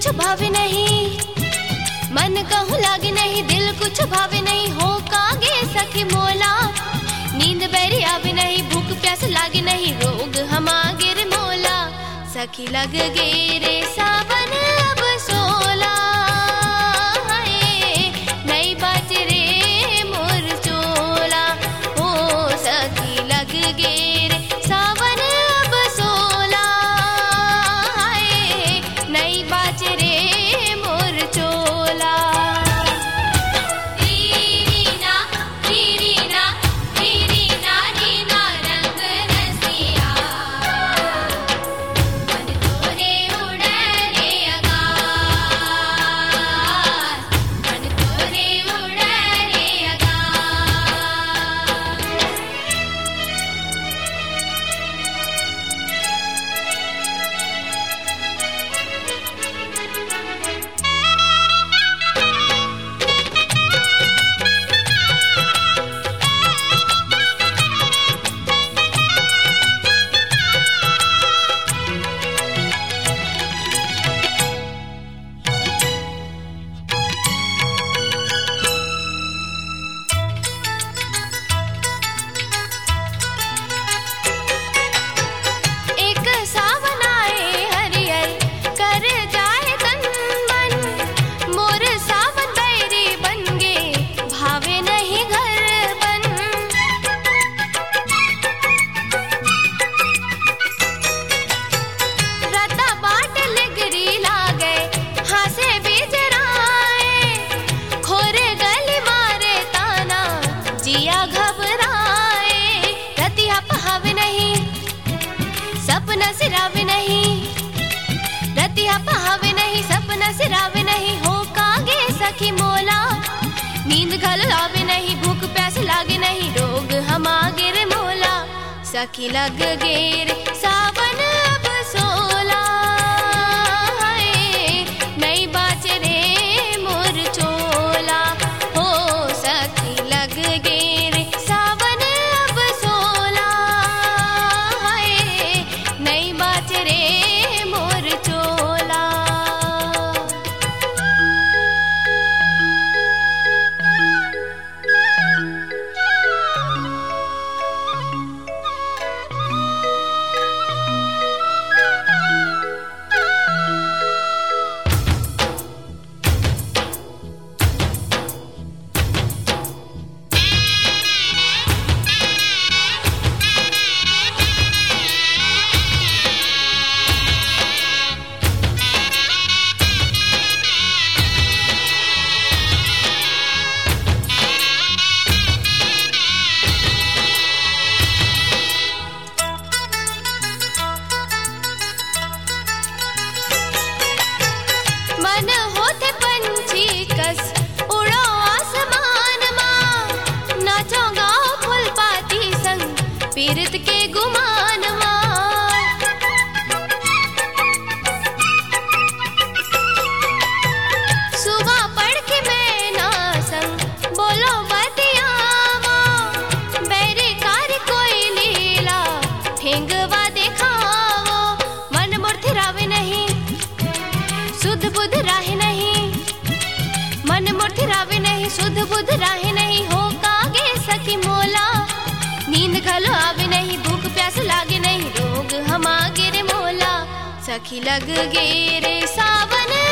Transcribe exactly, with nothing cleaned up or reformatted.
कुछ भावे नहीं, मन कहूँ लागे नहीं, दिल कुछ भावे नहीं, हो कागे सखी मोला। नींद बैरी आवे नहीं, भूख प्यास लागे नहीं, रोग हम आगे रे मोला। सखी लग गे रे सावन अब सोला, नहीं बाज रे मोर चोला। हो सखी लग गे रे सावन अब सोला, नहीं बाज रे मोर चोला। सपना सिरावे नहीं, रतिया पहावे नहीं, सपना सिरावे नहीं, हो कागे सखी मोला। नींद घल आवे नहीं, भूख प्यास लागे नहीं, रोग हम आगे रे मोला। सखी लग गे रे सावन अब सोला, नहीं बाच रे मोर चोला। हो सखी लग गे रे सावन अब सोला, नहीं बाच रे मोर चोला। मन होते पंछी कस उड़ो आसमान माँ, नाचो गाओ फूल पाती संग पीरत के गुमान माँ। सुबह पढ़ के मैं ना संग बोलो बतिया माँ, बैरे कार कोई लीला ठेंगवा दिखाओ। मन मूर्ति रावे नहीं, सुध बुध राहे नहीं, मन मूर्ति रावे नहीं, सुध बुध राहे नहीं, हो कागे सखी मोला। नींद घलो आवे नहीं, भूख प्यास लागे नहीं, रोग हम आगे रे मोला। सखी लग गे रे सावन